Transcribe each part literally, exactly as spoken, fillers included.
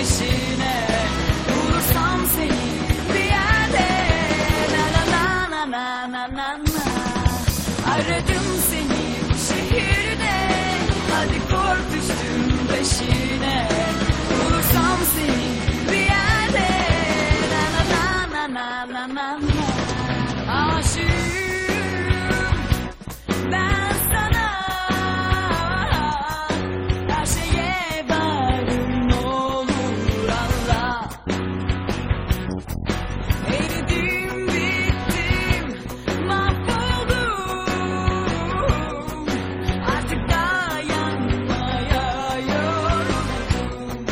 peşine. Bulursam seni bir yerde, na na na na na na na. Aradım seni bu şehirde, hadi kork düştüm peşine. Bulursam seni bir yerde, na na na na na na na. Aşığım ben sana, her şeye varım ne olur Allah. Eridim bittim mahvoldum, artık dayanmaya yoruldum.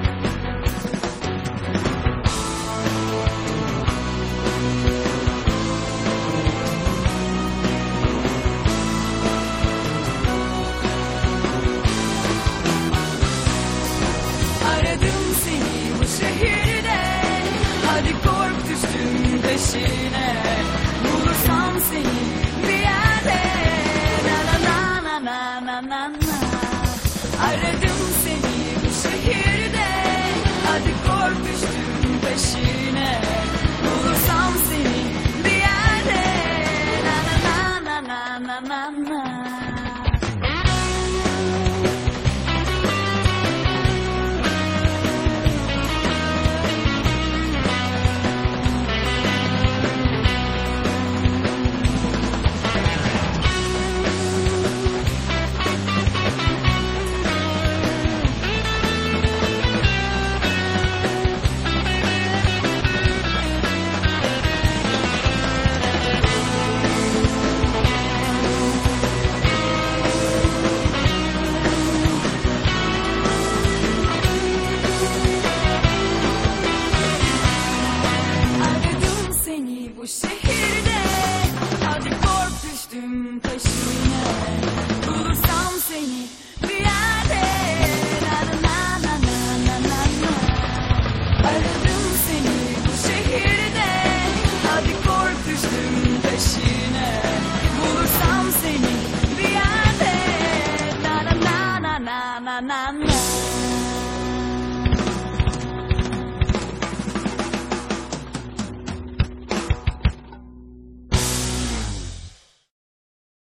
Aradım seni bu şehirde, hadi kork düştüm peşine. Bulursam seni bir yerde, na na na na na na na. Aradım seni bu şehirde, hadi kork düştüm peşine. Bulursam seni bir yerde, na na na na na na na. Aradım seni bu şehirde, hadi kork düştüm peşine. Bulursam seni bir yerde, na na na na na na na. Aradım seni bu şehirde, hadi kork düştüm peşine. Bulursam seni bir yerde, na na na na na na na.